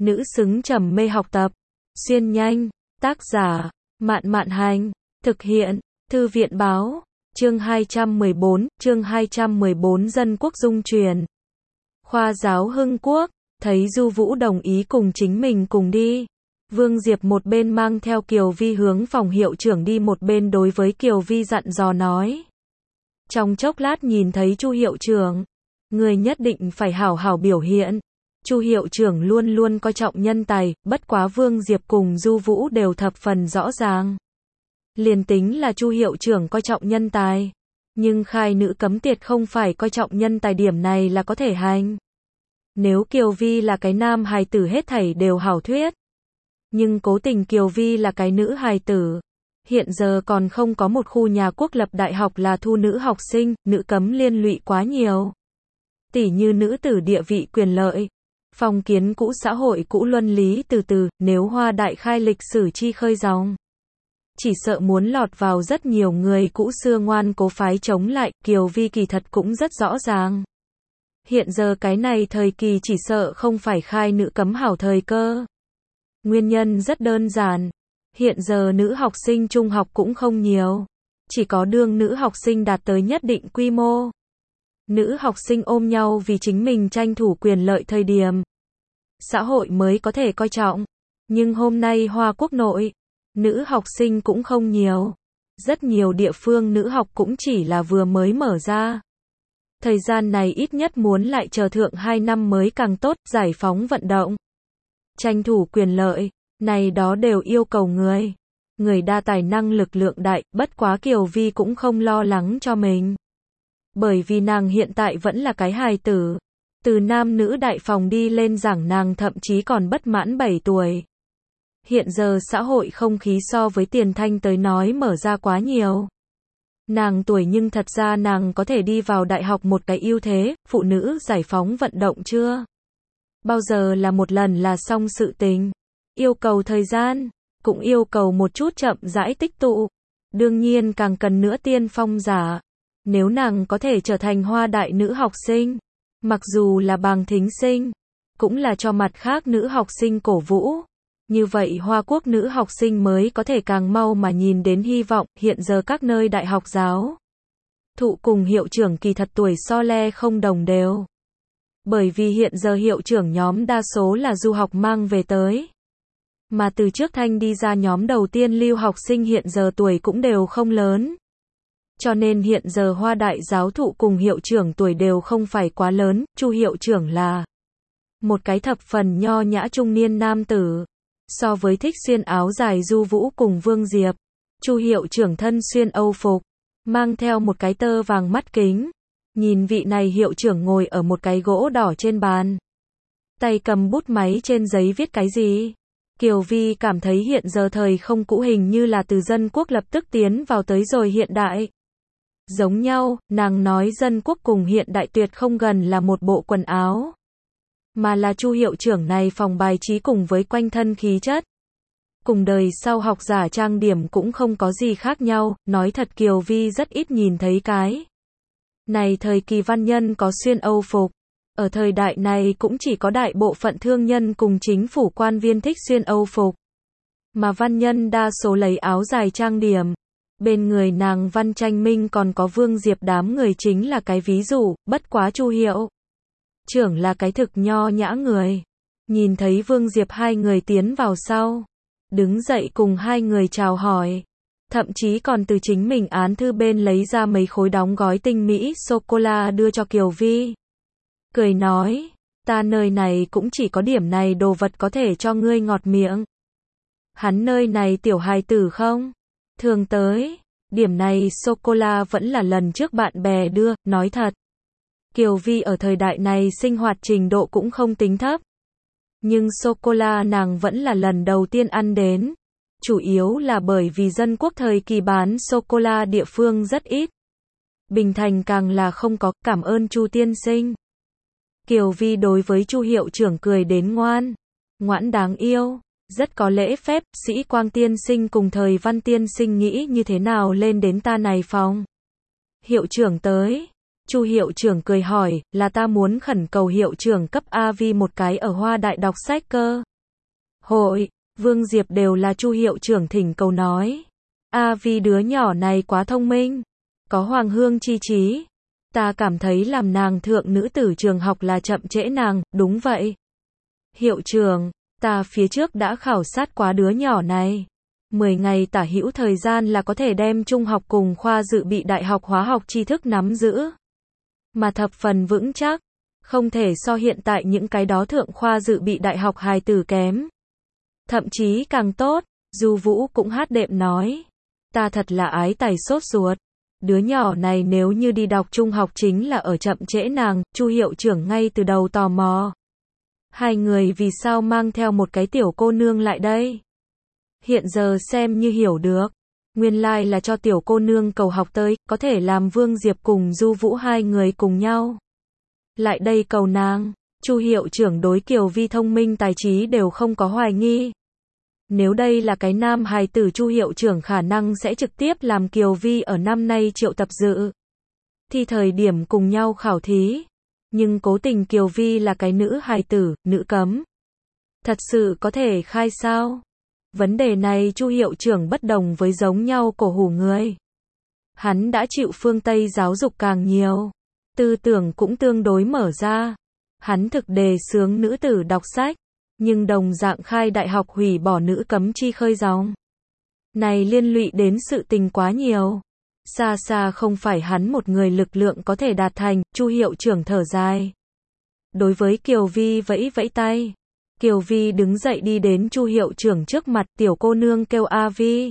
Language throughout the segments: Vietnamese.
nữ xứng trầm mê học tập. Xuyên nhanh, tác giả, Mạn Mạn Hành, thực hiện, Thư viện Báo, chương 214 Dân Quốc Dung truyền. Khoa giáo Hưng Quốc, thấy Du Vũ đồng ý cùng chính mình cùng đi. Vương Diệp một bên mang theo Kiều Vi hướng phòng hiệu trưởng đi, một bên đối với Kiều Vi dặn dò nói. Trong chốc lát nhìn thấy Chu hiệu trưởng, người nhất định phải hảo hảo biểu hiện. Chu hiệu trưởng luôn luôn coi trọng nhân tài, bất quá Vương Diệp cùng Du Vũ đều thập phần rõ ràng. Liền tính là Chu hiệu trưởng coi trọng nhân tài, nhưng khai nữ cấm tiệt không phải coi trọng nhân tài, điểm này là có thể hành. Nếu Kiều Vi là cái nam hài tử hết thảy đều hảo thuyết. Nhưng cố tình Kiều Vi là cái nữ hài tử. Hiện giờ còn không có một khu nhà quốc lập đại học là thu nữ học sinh, nữ cấm liên lụy quá nhiều. Tỉ như nữ tử địa vị quyền lợi, phong kiến cũ, xã hội cũ, luân lý từ, nếu Hoa Đại khai lịch sử chi khơi dòng, chỉ sợ muốn lọt vào rất nhiều người cũ xưa ngoan cố phái chống lại. Kiều Vi kỳ thật cũng rất rõ ràng. Hiện giờ cái này thời kỳ chỉ sợ không phải khai nữ cấm hảo thời cơ. Nguyên nhân rất đơn giản. Hiện giờ nữ học sinh trung học cũng không nhiều. Chỉ có đương nữ học sinh đạt tới nhất định quy mô, nữ học sinh ôm nhau vì chính mình tranh thủ quyền lợi thời điểm, xã hội mới có thể coi trọng. Nhưng hôm nay Hoa Quốc nội, nữ học sinh cũng không nhiều. Rất nhiều địa phương nữ học cũng chỉ là vừa mới mở ra. Thời gian này ít nhất muốn lại chờ thượng 2 năm mới càng tốt, giải phóng vận động, tranh thủ quyền lợi, này đó đều yêu cầu người đa tài năng lực lượng đại, bất quá Kiều Vi cũng không lo lắng cho mình. Bởi vì nàng hiện tại vẫn là cái hài tử, từ nam nữ đại phòng đi lên giảng nàng thậm chí còn bất mãn 7 tuổi. Hiện giờ xã hội không khí so với Tiền Thanh tới nói mở ra quá nhiều. Nàng tuổi nhưng thật ra nàng có thể đi vào đại học một cái ưu thế, phụ nữ giải phóng vận động chưa bao giờ là một lần là xong sự tình. Yêu cầu thời gian, cũng yêu cầu một chút chậm rãi tích tụ. Đương nhiên càng cần nữa tiên phong giả. Nếu nàng có thể trở thành Hoa Đại nữ học sinh, mặc dù là bằng thính sinh, cũng là cho mặt khác nữ học sinh cổ vũ. Như vậy Hoa Quốc nữ học sinh mới có thể càng mau mà nhìn đến hy vọng. Hiện giờ các nơi đại học giáo thụ cùng hiệu trưởng kỳ thật tuổi so le không đồng đều. Bởi vì hiện giờ hiệu trưởng nhóm đa số là du học mang về tới. Mà từ trước Thanh đi ra nhóm đầu tiên lưu học sinh hiện giờ tuổi cũng đều không lớn. Cho nên hiện giờ Hoa Đại giáo thụ cùng hiệu trưởng tuổi đều không phải quá lớn. Chu hiệu trưởng là một cái thập phần nho nhã trung niên nam tử. So với thích xuyên áo dài Du Vũ cùng Vương Diệp, Chu hiệu trưởng thân xuyên Âu phục, mang theo một cái tơ vàng mắt kính. Nhìn vị này hiệu trưởng ngồi ở một cái gỗ đỏ trên bàn, tay cầm bút máy trên giấy viết cái gì. Kiều Vi cảm thấy hiện giờ thời không cũ hình như là từ dân quốc lập tức tiến vào tới rồi hiện đại. Giống nhau, nàng nói dân quốc cùng hiện đại tuyệt không gần là một bộ quần áo, mà là Chu hiệu trưởng này phòng bài trí cùng với quanh thân khí chất. Cùng đời sau học giả trang điểm cũng không có gì khác nhau. Nói thật Kiều Vi rất ít nhìn thấy cái này thời kỳ văn nhân có xuyên Âu phục. Ở thời đại này cũng chỉ có đại bộ phận thương nhân cùng chính phủ quan viên thích xuyên Âu phục. Mà văn nhân đa số lấy áo dài trang điểm. Bên người nàng Văn Tranh Minh còn có Vương Diệp đám người chính là cái ví dụ, bất quá Chu hiệu trưởng là cái thực nho nhã người. Nhìn thấy Vương Diệp hai người tiến vào sau, đứng dậy cùng hai người chào hỏi. Thậm chí còn từ chính mình án thư bên lấy ra mấy khối đóng gói tinh mỹ sô-cô-la đưa cho Kiều Vi. Cười nói, ta nơi này cũng chỉ có điểm này đồ vật có thể cho ngươi ngọt miệng. Hắn nơi này tiểu hài tử không thường tới, điểm này sô-cô-la vẫn là lần trước bạn bè đưa. Nói thật, Kiều Vi ở thời đại này sinh hoạt trình độ cũng không tính thấp. Nhưng sô-cô-la nàng vẫn là lần đầu tiên ăn đến. Chủ yếu là bởi vì dân quốc thời kỳ bán sô-cô-la địa phương rất ít. Bình Thành càng là không có. Cảm ơn Chu tiên sinh. Kiều Vi đối với Chu hiệu trưởng cười đến ngoãn đáng yêu, rất có lễ phép. Sĩ Quang tiên sinh cùng thời Văn tiên sinh nghĩ như thế nào lên đến ta này phòng? Hiệu trưởng tới. Chu hiệu trưởng cười hỏi, là ta muốn khẩn cầu hiệu trưởng cấp AV một cái ở Hoa Đại đọc sách cơ. Hội, Vương Diệp đều là Chu hiệu trưởng thỉnh cầu nói. Vì đứa nhỏ này quá thông minh, có hoàng hương chi trí. Ta cảm thấy làm nàng thượng nữ tử trường học là chậm trễ nàng, đúng vậy. Hiệu trưởng, ta phía trước đã khảo sát quá đứa nhỏ này. 10 ngày tả hữu thời gian là có thể đem trung học cùng khoa dự bị đại học hóa học tri thức nắm giữ. Mà thập phần vững chắc, không thể so hiện tại những cái đó thượng khoa dự bị đại học hài tử kém. Thậm chí càng tốt, Du Vũ cũng hát đệm nói. Ta thật là ái tài sốt ruột. Đứa nhỏ này nếu như đi đọc trung học chính là ở chậm trễ nàng, Chu hiệu trưởng ngay từ đầu tò mò. Hai người vì sao mang theo một cái tiểu cô nương lại đây? Hiện giờ xem như hiểu được. Nguyên lai là cho tiểu cô nương cầu học tới, có thể làm Vương Diệp cùng Du Vũ hai người cùng nhau. Lại đây cầu nàng, Chu hiệu trưởng đối Kiều Vi thông minh tài trí đều không có hoài nghi. Nếu đây là cái nam hài tử, Chu hiệu trưởng khả năng sẽ trực tiếp làm Kiều Vi ở năm nay triệu tập dự thi thời điểm cùng nhau khảo thí. Nhưng cố tình Kiều Vi là cái nữ hài tử, nữ cấm. Thật sự có thể khai sao? Vấn đề này Chu hiệu trưởng bất đồng với giống nhau cổ hủ người. Hắn đã chịu phương Tây giáo dục càng nhiều, tư tưởng cũng tương đối mở ra. Hắn thực đề xướng nữ tử đọc sách, nhưng đồng dạng khai đại học hủy bỏ nữ cấm chi khơi dòng. Này liên lụy đến sự tình quá nhiều. Xa xa không phải hắn một người lực lượng có thể đạt thành, Chu hiệu trưởng thở dài. Đối với Kiều Vi vẫy vẫy tay. Kiều Vi đứng dậy đi đến Chu hiệu trưởng trước mặt, tiểu cô nương kêu A Vi.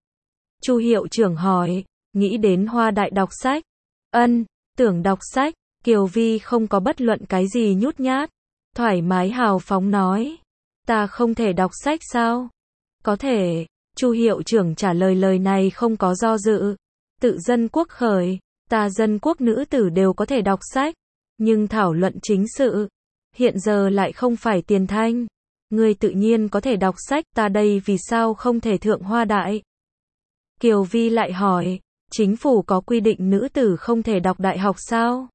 Chu hiệu trưởng hỏi, nghĩ đến Hoa Đại đọc sách? Ân, tưởng đọc sách. Kiều Vi không có bất luận cái gì nhút nhát, thoải mái hào phóng nói. Ta không thể đọc sách sao? Có thể. Chu hiệu trưởng trả lời lời này không có do dự. Tự dân quốc khởi, ta dân quốc nữ tử đều có thể đọc sách, nhưng thảo luận chính sự, hiện giờ lại không phải tiền thanh. Ngươi tự nhiên có thể đọc sách, ta đây vì sao không thể thượng Hoa Đại? Kiều Vi lại hỏi, chính phủ có quy định nữ tử không thể đọc đại học sao?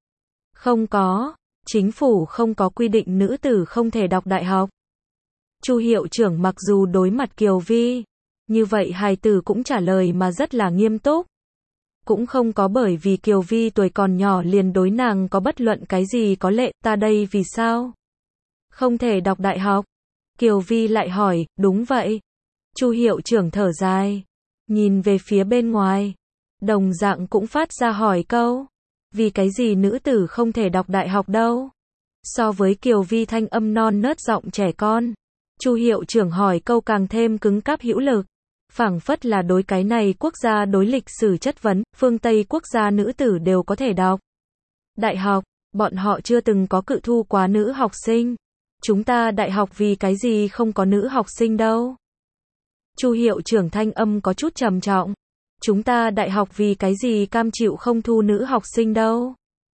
Không có, chính phủ không có quy định nữ tử không thể đọc đại học. Chu hiệu trưởng mặc dù đối mặt Kiều Vi, như vậy hài tử cũng trả lời mà rất là nghiêm túc. Cũng không có bởi vì Kiều Vi tuổi còn nhỏ liền đối nàng có bất luận cái gì có lệ, ta đây vì sao? Không thể đọc đại học. Kiều Vi lại hỏi, đúng vậy. Chu hiệu trưởng thở dài, nhìn về phía bên ngoài, đồng dạng cũng phát ra hỏi câu. Vì cái gì nữ tử không thể đọc đại học đâu? So với Kiều Vi thanh âm non nớt giọng trẻ con, Chu hiệu trưởng hỏi câu càng thêm cứng cáp hữu lực. Phảng phất là đối cái này quốc gia đối lịch sử chất vấn, phương Tây quốc gia nữ tử đều có thể đọc đại học, bọn họ chưa từng có cự thu quá nữ học sinh. Chúng ta đại học vì cái gì không có nữ học sinh đâu? Chu hiệu trưởng thanh âm có chút trầm trọng. Chúng ta đại học vì cái gì cam chịu không thu nữ học sinh đâu?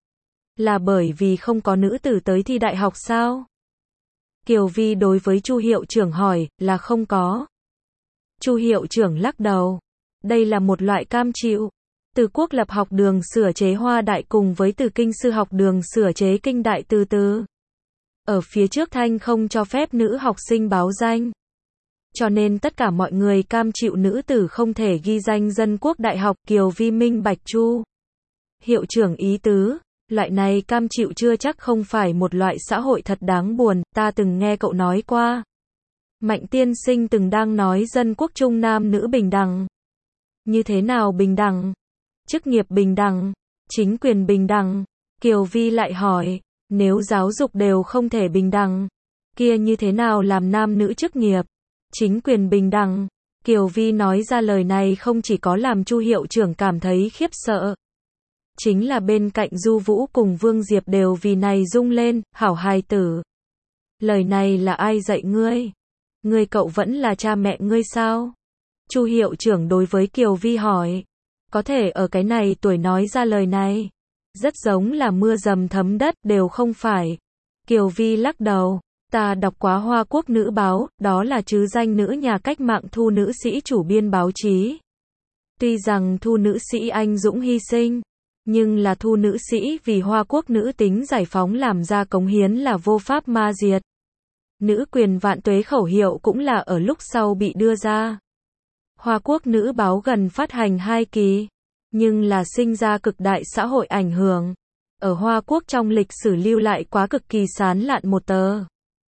Là bởi vì không có nữ tử tới thi đại học sao? Kiều Vi đối với Chu hiệu trưởng hỏi, là không có. Chu hiệu trưởng lắc đầu. Đây là một loại cam chịu. Từ quốc lập học đường sửa chế Hoa Đại cùng với từ kinh sư học đường sửa chế Kinh Đại từ từ. Ở phía trước thanh không cho phép nữ học sinh báo danh. Cho nên tất cả mọi người cam chịu nữ tử không thể ghi danh dân quốc đại học. Kiều Vi minh bạch Chu hiệu trưởng ý tứ. Loại này cam chịu chưa chắc không phải một loại xã hội thật đáng buồn, ta từng nghe cậu nói qua. Mạnh tiên sinh từng đang nói dân quốc trung nam nữ bình đẳng. Như thế nào bình đẳng? Chức nghiệp bình đẳng, chính quyền bình đẳng. Kiều Vi lại hỏi, nếu giáo dục đều không thể bình đẳng, kia như thế nào làm nam nữ chức nghiệp, chính quyền bình đẳng? Kiều Vi nói ra lời này không chỉ có làm Chu hiệu trưởng cảm thấy khiếp sợ. Chính là bên cạnh Du Vũ cùng Vương Diệp đều vì này rung lên, hảo hài tử. Lời này là ai dạy ngươi? Ngươi cậu vẫn là cha mẹ ngươi sao? Chu hiệu trưởng đối với Kiều Vi hỏi. Có thể ở cái này tuổi nói ra lời này. Rất giống là mưa dầm thấm đất, đều không phải. Kiều Vi lắc đầu. Ta đọc quá Hoa Quốc Nữ Báo, đó là chứ danh nữ nhà cách mạng thu nữ sĩ chủ biên báo chí. Tuy rằng thu nữ sĩ anh dũng hy sinh, nhưng là thu nữ sĩ vì Hoa Quốc nữ tính giải phóng làm ra cống hiến là vô pháp ma diệt. Nữ quyền vạn tuế khẩu hiệu cũng là ở lúc sau bị đưa ra. Hoa Quốc Nữ báo gần phát hành 2 kỳ, nhưng là sinh ra cực đại xã hội ảnh hưởng. Ở Hoa Quốc trong lịch sử lưu lại quá cực kỳ sán lạn một tờ.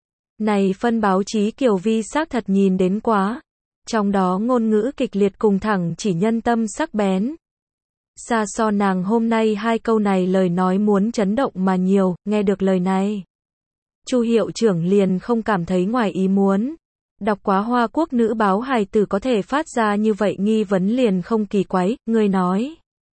Này phân báo chí Kiều Vi xác thật nhìn đến quá. Trong đó ngôn ngữ kịch liệt cùng thẳng chỉ nhân tâm sắc bén. Xa so nàng hôm nay 2 câu này lời nói muốn chấn động mà nhiều, nghe được lời này. Chu hiệu trưởng liền không cảm thấy ngoài ý muốn. Đọc quá Hoa Quốc Nữ báo hài tử có thể phát ra như vậy nghi vấn liền không kỳ quái, người nói.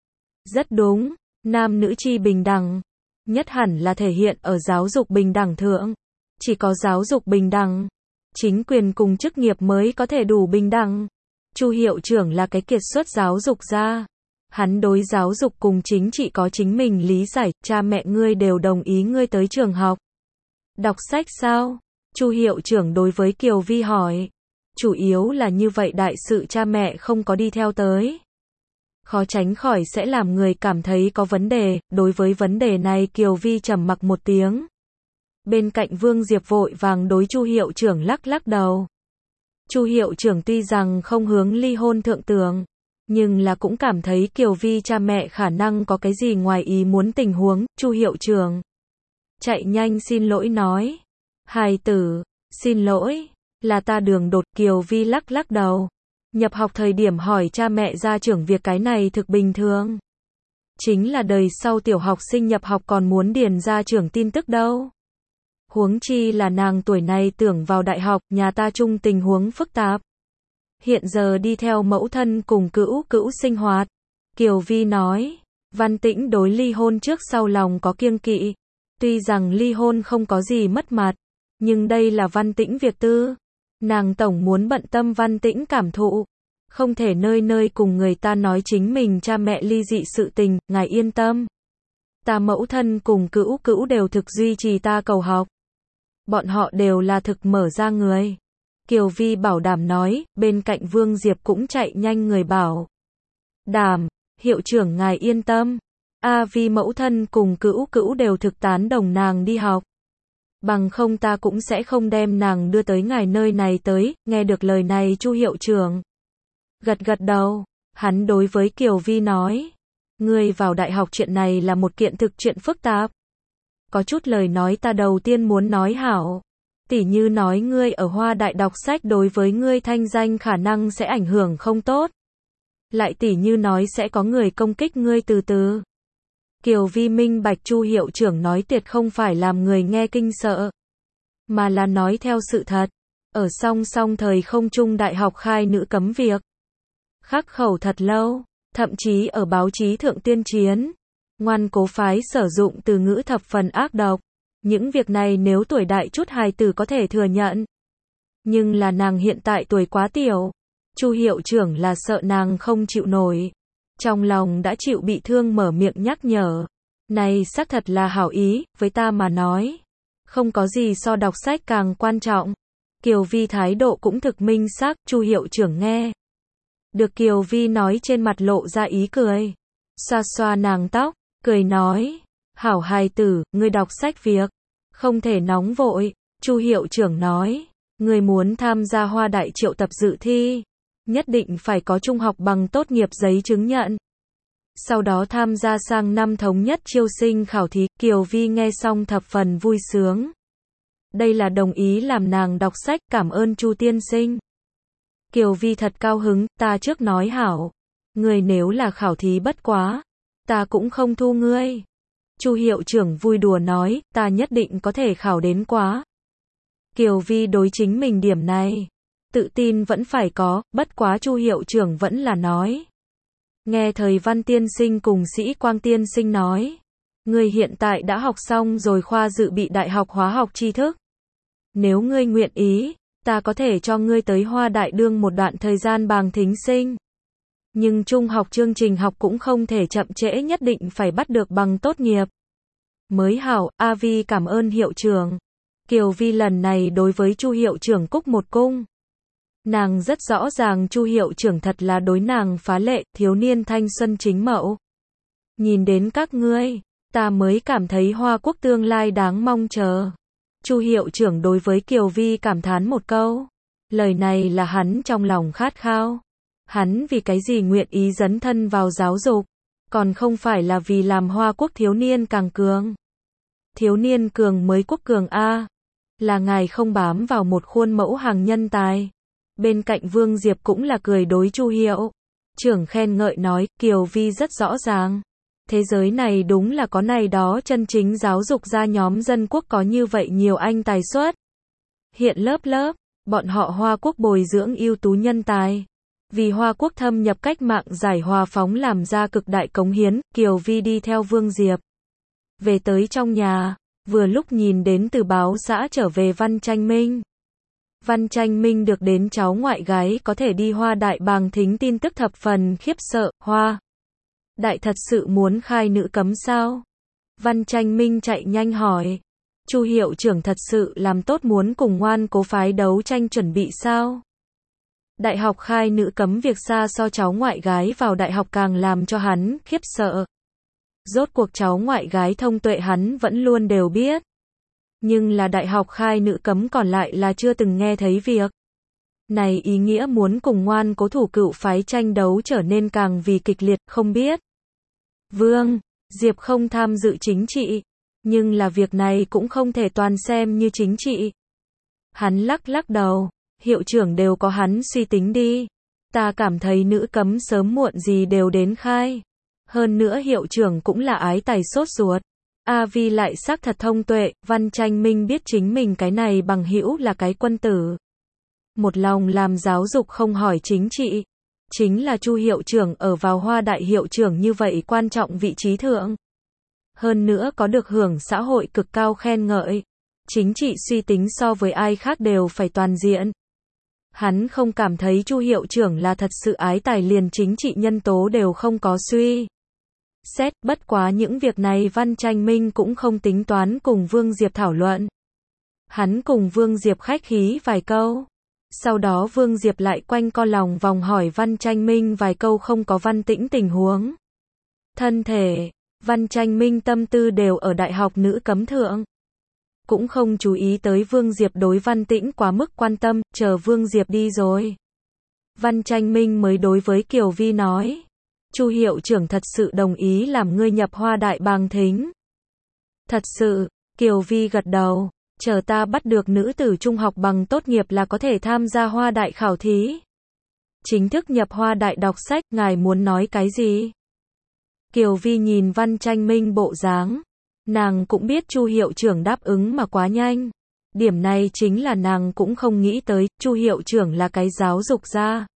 Rất đúng, nam nữ chi bình đẳng. Nhất hẳn là thể hiện ở giáo dục bình đẳng thượng. Chỉ có giáo dục bình đẳng, chính quyền cùng chức nghiệp mới có thể đủ bình đẳng. Chu hiệu trưởng là cái kiệt xuất giáo dục gia. Hắn đối giáo dục cùng chính trị có chính mình lý giải, cha mẹ ngươi đều đồng ý ngươi tới trường học. Đọc sách sao? Chu hiệu trưởng đối với Kiều Vi hỏi. Chủ yếu là như vậy đại sự cha mẹ không có đi theo tới. Khó tránh khỏi sẽ làm người cảm thấy có vấn đề, đối với vấn đề này Kiều Vi trầm mặc một tiếng. Bên cạnh Vương Diệp vội vàng đối Chu hiệu trưởng lắc lắc đầu. Chu hiệu trưởng tuy rằng không hướng ly hôn thượng tưởng, nhưng là cũng cảm thấy Kiều Vi cha mẹ khả năng có cái gì ngoài ý muốn tình huống. Chu hiệu trưởng chạy nhanh xin lỗi nói. Hài tử, xin lỗi, là ta đường đột. Kiều Vi lắc lắc đầu. Nhập học thời điểm hỏi cha mẹ gia trưởng việc cái này thực bình thường. Chính là đời sau tiểu học sinh nhập học còn muốn điền gia trưởng tin tức đâu. Huống chi là nàng tuổi này tưởng vào đại học, nhà ta chung tình huống phức tạp. Hiện giờ đi theo mẫu thân cùng cữu sinh hoạt. Kiều Vi nói, Văn Tĩnh đối ly hôn trước sau lòng có kiêng kỵ. Tuy rằng ly hôn không có gì mất mặt, nhưng đây là Văn Tĩnh việc tư. Nàng tổng muốn bận tâm Văn Tĩnh cảm thụ. Không thể nơi nơi cùng người ta nói chính mình cha mẹ ly dị sự tình, ngài yên tâm. Ta mẫu thân cùng cữu đều thực duy trì ta cầu học. Bọn họ đều là thực mở ra người. Kiều Vi bảo đảm nói, bên cạnh Vương Diệp cũng chạy nhanh người bảo đảm, hiệu trưởng ngài yên tâm. Vi mẫu thân cùng cữu đều thực tán đồng nàng đi học. Bằng không ta cũng sẽ không đem nàng đưa tới ngài nơi này tới. Nghe được lời này Chu hiệu trưởng gật gật đầu, hắn đối với Kiều Vi nói, ngươi vào đại học chuyện này là một kiện thực chuyện phức tạp. Có chút lời nói ta đầu tiên muốn nói hảo. Tỉ như nói ngươi ở Hoa Đại đọc sách đối với ngươi thanh danh khả năng sẽ ảnh hưởng không tốt. Lại tỉ như nói sẽ có người công kích ngươi từ từ. Kiều Vi minh bạch Chu hiệu trưởng nói tuyệt không phải làm người nghe kinh sợ, mà là nói theo sự thật. Ở song song thời không trung đại học khai nữ cấm việc. Khắc khẩu thật lâu, thậm chí ở báo chí thượng tuyên chiến. Ngoan cố phái sử dụng từ ngữ thập phần ác độc. Những việc này nếu tuổi đại chút hài tử có thể thừa nhận. Nhưng là nàng hiện tại tuổi quá tiểu. Chu hiệu trưởng là sợ nàng không chịu nổi. Trong lòng đã chịu bị thương mở miệng nhắc nhở. Này xác thật là hảo ý, với ta mà nói. Không có gì so đọc sách càng quan trọng. Kiều Vi thái độ cũng thực minh xác, Chu hiệu trưởng nghe. Được Kiều Vi nói trên mặt lộ ra ý cười. Xoa xoa nàng tóc, cười nói. Hảo hài tử, ngươi đọc sách việc. Không thể nóng vội. Chu hiệu trưởng nói. Ngươi muốn tham gia Hoa Đại triệu tập dự thi. Nhất định phải có trung học bằng tốt nghiệp giấy chứng nhận. Sau đó tham gia sang năm thống nhất chiêu sinh khảo thí. Kiều Vi nghe xong thập phần vui sướng. Đây là đồng ý làm nàng đọc sách, cảm ơn Chu tiên sinh. Kiều Vi thật cao hứng, ta trước nói hảo. Ngươi nếu là khảo thí bất quá, ta cũng không thu ngươi. Chu hiệu trưởng vui đùa nói, ta nhất định có thể khảo đến quá. Kiều Vi đối chính mình điểm này, tự tin vẫn phải có, bất quá Chu hiệu trưởng vẫn là nói. Nghe thời Văn tiên sinh cùng Sĩ Quang tiên sinh nói, ngươi hiện tại đã học xong rồi khoa dự bị đại học hóa học tri thức. Nếu ngươi nguyện ý, ta có thể cho ngươi tới Hoa Đại đương một đoạn thời gian bằng thính sinh. Nhưng trung học chương trình học cũng không thể chậm trễ, nhất định phải bắt được bằng tốt nghiệp mới hảo. Vi cảm ơn hiệu trưởng. Kiều Vi lần này đối với Chu hiệu trưởng cúc một cung. Nàng rất rõ ràng Chu hiệu trưởng thật là đối nàng phá lệ, thiếu niên thanh xuân chính mẫu. Nhìn đến các ngươi, ta mới cảm thấy Hoa Quốc tương lai đáng mong chờ. Chu hiệu trưởng đối với Kiều Vi cảm thán một câu. Lời này là hắn trong lòng khát khao. Hắn vì cái gì nguyện ý dấn thân vào giáo dục, còn không phải là vì làm Hoa Quốc thiếu niên càng cường. Thiếu niên cường mới quốc cường a. Là ngài không bám vào một khuôn mẫu hàng nhân tài. Bên cạnh Vương Diệp cũng là cười đối Chu hiệu trưởng khen ngợi nói, Kiều Vi rất rõ ràng. Thế giới này đúng là có này đó chân chính giáo dục ra nhóm dân quốc có như vậy nhiều anh tài xuất. Hiện lớp lớp, bọn họ Hoa Quốc bồi dưỡng ưu tú nhân tài. Vì Hoa Quốc thâm nhập cách mạng giải hòa phóng làm ra cực đại cống hiến, Kiều Vi đi theo Vương Diệp. Về tới trong nhà, vừa lúc nhìn đến từ báo xã trở về Văn Tranh Minh. Văn Tranh Minh được đến cháu ngoại gái có thể đi Hoa Đại bàng thính tin tức thập phần khiếp sợ, Hoa Đại thật sự muốn khai nữ cấm sao? Văn Tranh Minh chạy nhanh hỏi. Chu hiệu trưởng thật sự làm tốt muốn cùng ngoan cố phái đấu tranh chuẩn bị sao? Đại học khai nữ cấm việc xa so cháu ngoại gái vào đại học càng làm cho hắn khiếp sợ. Rốt cuộc cháu ngoại gái thông tuệ hắn vẫn luôn đều biết. Nhưng là đại học khai nữ cấm còn lại là chưa từng nghe thấy việc. Này ý nghĩa muốn cùng ngoan cố thủ cựu phái tranh đấu trở nên càng vì kịch liệt, không biết. Vương Diệp không tham dự chính trị, nhưng là việc này cũng không thể toàn xem như chính trị. Hắn lắc lắc đầu, hiệu trưởng đều có hắn suy tính đi. Ta cảm thấy nữ cấm sớm muộn gì đều đến khai. Hơn nữa hiệu trưởng cũng là ái tài sốt ruột. A Vi lại xác thật thông tuệ, Văn Tranh Minh biết chính mình cái này bằng hữu là cái quân tử. Một lòng làm giáo dục không hỏi chính trị. Chính là Chu hiệu trưởng ở vào Hoa Đại hiệu trưởng như vậy quan trọng vị trí thượng. Hơn nữa có được hưởng xã hội cực cao khen ngợi. Chính trị suy tính so với ai khác đều phải toàn diện. Hắn không cảm thấy Chu hiệu trưởng là thật sự ái tài, liền chính trị nhân tố đều không có suy xét, bất quá những việc này Văn Tranh Minh cũng không tính toán cùng Vương Diệp thảo luận. Hắn cùng Vương Diệp khách khí vài câu. Sau đó Vương Diệp lại quanh co lòng vòng hỏi Văn Tranh Minh vài câu không có Văn Tĩnh tình huống. Thân thể, Văn Tranh Minh tâm tư đều ở đại học nữ cấm thượng. Cũng không chú ý tới Vương Diệp đối Văn Tĩnh quá mức quan tâm, chờ Vương Diệp đi rồi. Văn Tranh Minh mới đối với Kiều Vi nói. Chu hiệu trưởng thật sự đồng ý làm ngươi nhập Hoa Đại bàng thính. Thật sự, Kiều Vi gật đầu. Chờ ta bắt được nữ tử trung học bằng tốt nghiệp là có thể tham gia Hoa Đại khảo thí. Chính thức nhập Hoa Đại đọc sách, ngài muốn nói cái gì? Kiều Vi nhìn Văn Tranh Minh bộ dáng. Nàng cũng biết Chu hiệu trưởng đáp ứng mà quá nhanh. Điểm này chính là nàng cũng không nghĩ tới, Chu hiệu trưởng là cái giáo dục gia.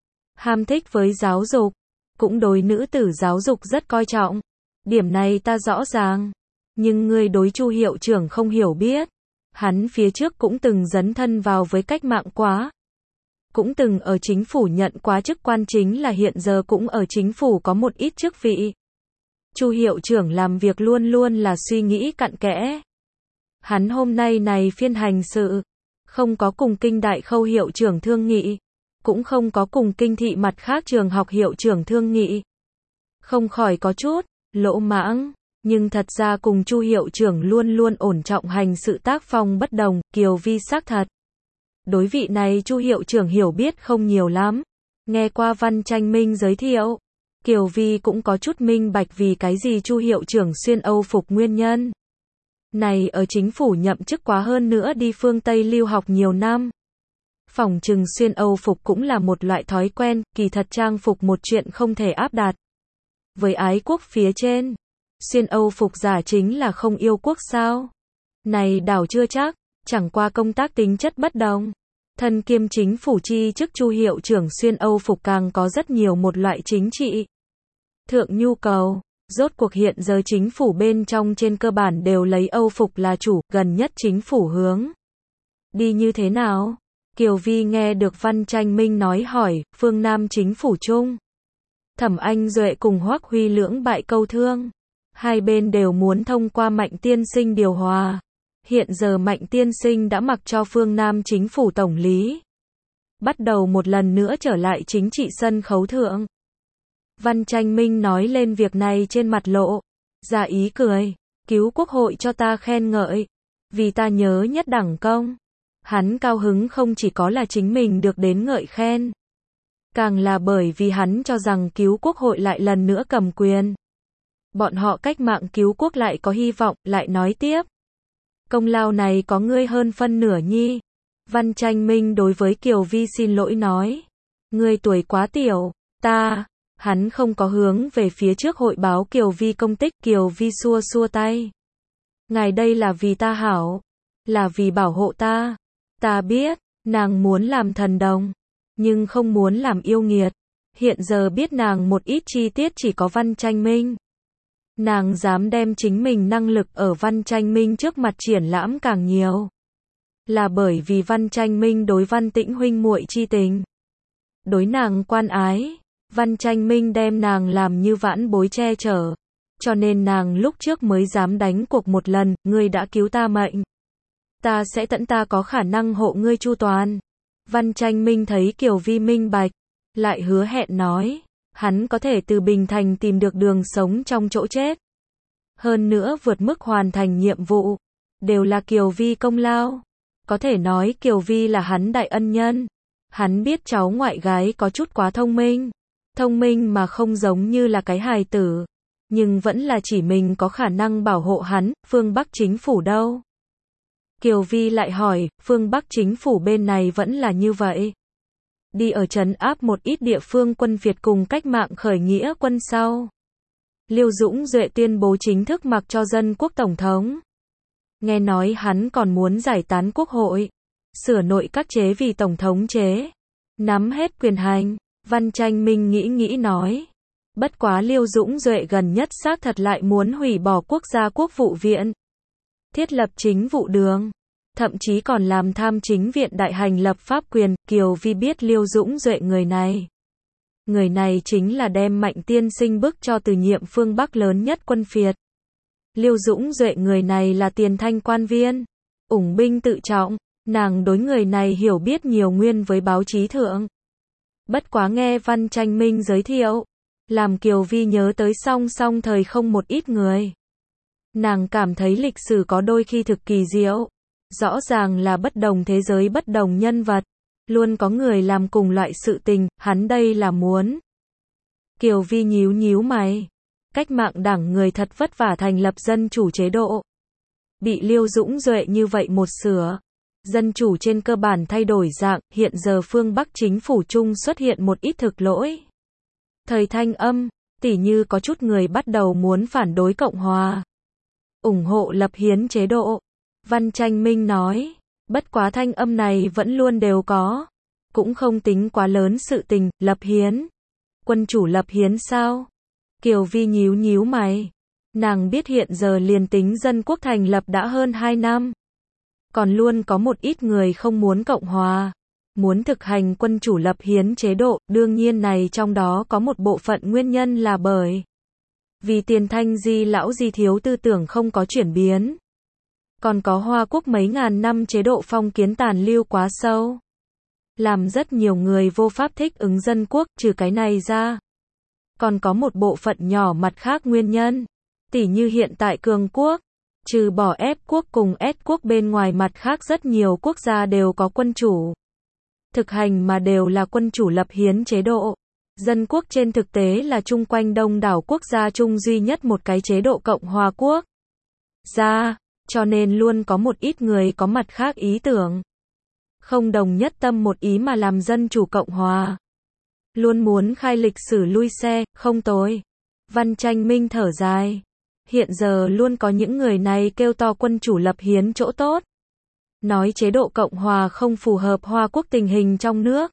Ham thích với giáo dục, cũng đối nữ tử giáo dục rất coi trọng. Điểm này ta rõ ràng. Nhưng ngươi đối Chu hiệu trưởng không hiểu biết. Hắn phía trước cũng từng dấn thân vào với cách mạng quá. Cũng từng ở chính phủ nhận quá chức quan, chính là hiện giờ cũng ở chính phủ có một ít chức vị. Chu hiệu trưởng làm việc luôn luôn là suy nghĩ cặn kẽ. Hắn hôm nay này phiên hành sự, không có cùng Kinh Đại Khâu hiệu trưởng thương nghị, cũng không có cùng Kinh Thị mặt khác trường học hiệu trưởng thương nghị. Không khỏi có chút lỗ mãng, nhưng thật ra cùng Chu hiệu trưởng luôn luôn ổn trọng hành sự tác phong bất đồng, Kiều Vi xác thật. Đối vị này Chu hiệu trưởng hiểu biết không nhiều lắm. Nghe qua Văn Tranh Minh giới thiệu, Kiều Vi cũng có chút minh bạch vì cái gì Chu hiệu trưởng xuyên Âu phục nguyên nhân. Này ở chính phủ nhậm chức quá, hơn nữa đi phương Tây lưu học nhiều năm. Phỏng chừng xuyên Âu phục cũng là một loại thói quen, kỳ thật trang phục một chuyện không thể áp đặt. Với ái quốc phía trên, xuyên Âu phục giả chính là không yêu quốc sao? Này đảo chưa chắc, chẳng qua công tác tính chất bất đồng. Thân kiêm chính phủ chi chức Chu hiệu trưởng xuyên Âu phục càng có rất nhiều một loại chính trị thượng nhu cầu. Rốt cuộc hiện giờ chính phủ bên trong trên cơ bản đều lấy Âu phục là chủ, gần nhất chính phủ hướng đi như thế nào? Kiều Vi nghe được Văn Tranh Minh nói hỏi, phương Nam chính phủ chung. Thẩm Anh Duệ cùng Hoắc Huy lưỡng bại câu thương. Hai bên đều muốn thông qua Mạnh tiên sinh điều hòa. Hiện giờ Mạnh tiên sinh đã mặc cho phương Nam chính phủ tổng lý. Bắt đầu một lần nữa trở lại chính trị sân khấu thượng. Văn Tranh Minh nói lên việc này trên mặt lộ ra ý cười. Cứu quốc hội cho ta khen ngợi. Vì ta nhớ nhất đẳng công. Hắn cao hứng không chỉ có là chính mình được đến ngợi khen, càng là bởi vì hắn cho rằng cứu quốc hội lại lần nữa cầm quyền. Bọn họ cách mạng cứu quốc lại có hy vọng, lại nói tiếp. Công lao này có ngươi hơn phân nửa nhi. Văn Tranh Minh đối với Kiều Vi xin lỗi nói. Ngươi tuổi quá tiểu, hắn không có hướng về phía trước hội báo Kiều Vi công tích, Kiều Vi xua xua tay. Ngài đây là vì ta hảo, là vì bảo hộ ta. Ta biết, nàng muốn làm thần đồng, nhưng không muốn làm yêu nghiệt. Hiện giờ biết nàng một ít chi tiết chỉ có Văn Tranh Minh. Nàng dám đem chính mình năng lực ở Văn Tranh Minh trước mặt triển lãm càng nhiều. Là bởi vì Văn Tranh Minh đối Văn Tĩnh huynh muội chi tình. Đối nàng quan ái, Văn Tranh Minh đem nàng làm như vãn bối che chở. Cho nên nàng lúc trước mới dám đánh cuộc một lần, ngươi đã cứu ta mệnh. Ta sẽ tận ta có khả năng hộ ngươi chu toàn. Văn Tranh Minh thấy Kiều Vi minh bạch, lại hứa hẹn nói, hắn có thể từ Bình Thành tìm được đường sống trong chỗ chết. Hơn nữa vượt mức hoàn thành nhiệm vụ, đều là Kiều Vi công lao. Có thể nói Kiều Vi là hắn đại ân nhân. Hắn biết cháu ngoại gái có chút quá thông minh mà không giống như là cái hài tử, nhưng vẫn là chỉ mình có khả năng bảo hộ hắn. Phương Bắc chính phủ đâu? Kiều Vi lại hỏi, phương Bắc chính phủ bên này vẫn là như vậy. Đi ở trấn áp một ít địa phương quân Việt cùng cách mạng khởi nghĩa quân sau. Liêu Dũng Duệ tuyên bố chính thức mặc cho dân quốc tổng thống. Nghe nói hắn còn muốn giải tán quốc hội, sửa nội các chế vì tổng thống chế, nắm hết quyền hành. Văn Tranh Minh nghĩ nói. Bất quá Liêu Dũng Duệ gần nhất xác thật lại muốn hủy bỏ quốc gia quốc vụ viện, thiết lập chính vụ đường, thậm chí còn làm tham chính viện đại hành lập pháp quyền. Kiều Vi biết Liêu Dũng Duệ người này. Người này chính là đem Mạnh tiên sinh bức cho từ nhiệm phương Bắc lớn nhất quân phiệt. Liêu Dũng Duệ người này là tiền thanh quan viên, ủng binh tự trọng, nàng đối người này hiểu biết nhiều nguyên với báo chí thượng. Bất quá nghe Văn Tranh Minh giới thiệu, làm Kiều Vi nhớ tới song song thời không một ít người. Nàng cảm thấy lịch sử có đôi khi thực kỳ diệu, rõ ràng là bất đồng thế giới bất đồng nhân vật, luôn có người làm cùng loại sự tình, hắn đây là muốn. Kiều Vi nhíu mày. Cách mạng đảng người thật vất vả thành lập dân chủ chế độ. Bị Liêu Dũng Duệ như vậy một sửa. Dân chủ trên cơ bản thay đổi dạng, hiện giờ phương Bắc chính phủ chung xuất hiện một ít thực lỗi. Thời thanh âm, tỉ như có chút người bắt đầu muốn phản đối Cộng hòa, ủng hộ lập hiến chế độ. Văn Tranh Minh nói, bất quá thanh âm này vẫn luôn đều có, cũng không tính quá lớn sự tình. Lập hiến, quân chủ lập hiến sao? Kiều Vi nhíu mày. Nàng biết hiện giờ liền tính dân quốc thành lập đã hơn 2 năm. Còn luôn có một ít người không muốn Cộng hòa, muốn thực hành quân chủ lập hiến chế độ. Đương nhiên này trong đó có một bộ phận nguyên nhân là bởi vì tiền thanh di lão di thiếu tư tưởng không có chuyển biến. Còn có Hoa Quốc mấy ngàn năm chế độ phong kiến tàn lưu quá sâu, làm rất nhiều người vô pháp thích ứng dân quốc. Trừ cái này ra, còn có một bộ phận nhỏ mặt khác nguyên nhân, tỉ như hiện tại cường quốc, trừ bỏ F quốc cùng S quốc bên ngoài mặt khác rất nhiều quốc gia đều có quân chủ. Thực hành mà đều là quân chủ lập hiến chế độ. Dân quốc trên thực tế là chung quanh đông đảo quốc gia chung duy nhất một cái chế độ Cộng hòa quốc gia, cho nên luôn có một ít người có mặt khác ý tưởng. Không đồng nhất tâm một ý mà làm dân chủ Cộng hòa. Luôn muốn khai lịch sử lui xe, không tồi. Văn Tranh Minh thở dài. Hiện giờ luôn có những người này kêu to quân chủ lập hiến chỗ tốt. Nói chế độ Cộng hòa không phù hợp Hoa Quốc tình hình trong nước.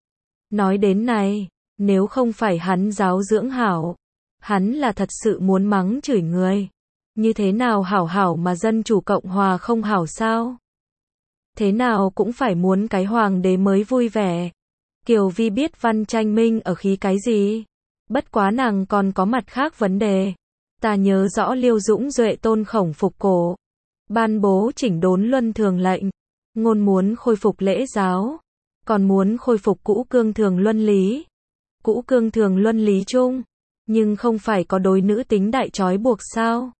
Nói đến này, nếu không phải hắn giáo dưỡng hảo, hắn là thật sự muốn mắng chửi người. Như thế nào hảo mà dân chủ Cộng hòa không hảo sao? Thế nào cũng phải muốn cái hoàng đế mới vui vẻ. Kiều Vi biết Văn Tranh Minh ở khí cái gì. Bất quá nàng còn có mặt khác vấn đề. Ta nhớ rõ Liêu Dũng Duệ tôn khổng phục cổ, ban bố chỉnh đốn luân thường lệnh, ngôn muốn khôi phục lễ giáo, còn muốn khôi phục cũ cương thường luân lý. Cũ cương thường luân lý chung, nhưng không phải có đối nữ tính đại trói buộc sao?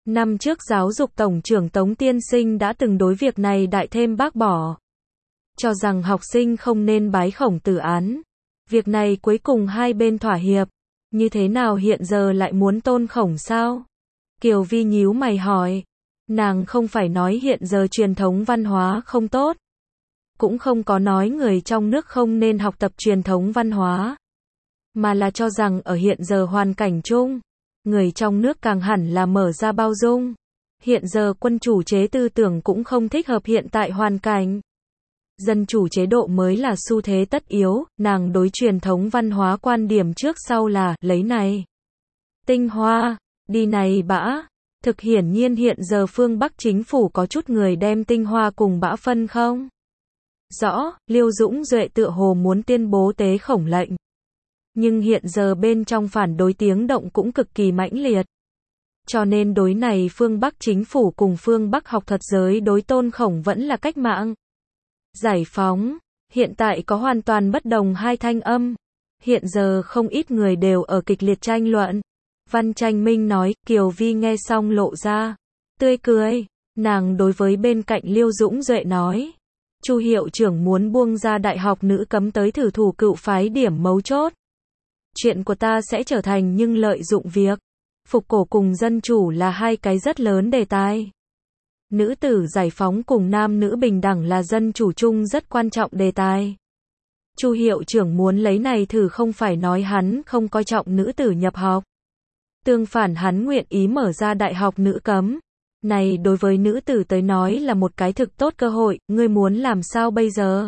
Năm trước giáo dục tổng trưởng Tống Tiên Sinh đã từng đối việc này đại thêm bác bỏ, cho rằng học sinh không nên bái Khổng Tử án. Việc này cuối cùng hai bên thỏa hiệp, như thế nào hiện giờ lại muốn tôn Khổng sao? Kiều Vi nhíu mày hỏi, nàng không phải nói hiện giờ truyền thống văn hóa không tốt, cũng không có nói người trong nước không nên học tập truyền thống văn hóa, mà là cho rằng ở hiện giờ hoàn cảnh chung, người trong nước càng hẳn là mở ra bao dung. Hiện giờ quân chủ chế tư tưởng cũng không thích hợp hiện tại hoàn cảnh. Dân chủ chế độ mới là xu thế tất yếu, nàng đối truyền thống văn hóa quan điểm trước sau là, lấy này tinh hoa, đi này bã. Thực hiển nhiên hiện giờ phương Bắc chính phủ có chút người đem tinh hoa cùng bã phân không rõ, Liêu Dũng Duệ tựa hồ muốn tuyên bố tế Khổng lệnh. Nhưng hiện giờ bên trong phản đối tiếng động cũng cực kỳ mãnh liệt. Cho nên đối này phương Bắc chính phủ cùng phương Bắc học thuật giới đối tôn Khổng vẫn là cách mạng. Giải phóng, hiện tại có hoàn toàn bất đồng hai thanh âm. Hiện giờ không ít người đều ở kịch liệt tranh luận. Văn Tranh Minh nói, Kiều Vi nghe xong lộ ra tươi cười, nàng đối với bên cạnh Liêu Dũng Duệ nói, Chu hiệu trưởng muốn buông ra đại học nữ cấm tới thử thủ cựu phái điểm mấu chốt. Chuyện của ta sẽ trở thành nhưng lợi dụng việc phục cổ cùng dân chủ là hai cái rất lớn đề tài. Nữ tử giải phóng cùng nam nữ bình đẳng là dân chủ chung rất quan trọng đề tài. Chu hiệu trưởng muốn lấy này thử không phải nói hắn không coi trọng nữ tử nhập học. Tương phản hắn nguyện ý mở ra đại học nữ cấm. Này đối với nữ tử tới nói là một cái thực tốt cơ hội, ngươi muốn làm sao bây giờ?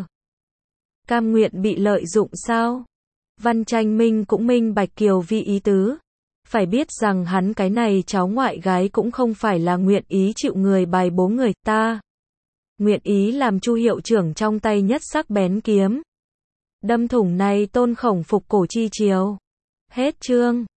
Cam nguyện bị lợi dụng sao? Văn Tranh Minh cũng minh bạch Kiều Vi ý tứ. Phải biết rằng hắn cái này cháu ngoại gái cũng không phải là nguyện ý chịu người bài bố người ta. Nguyện ý làm Chu hiệu trưởng trong tay nhất sắc bén kiếm. Đâm thủng này tôn Khổng phục cổ chi triều. Hết chương.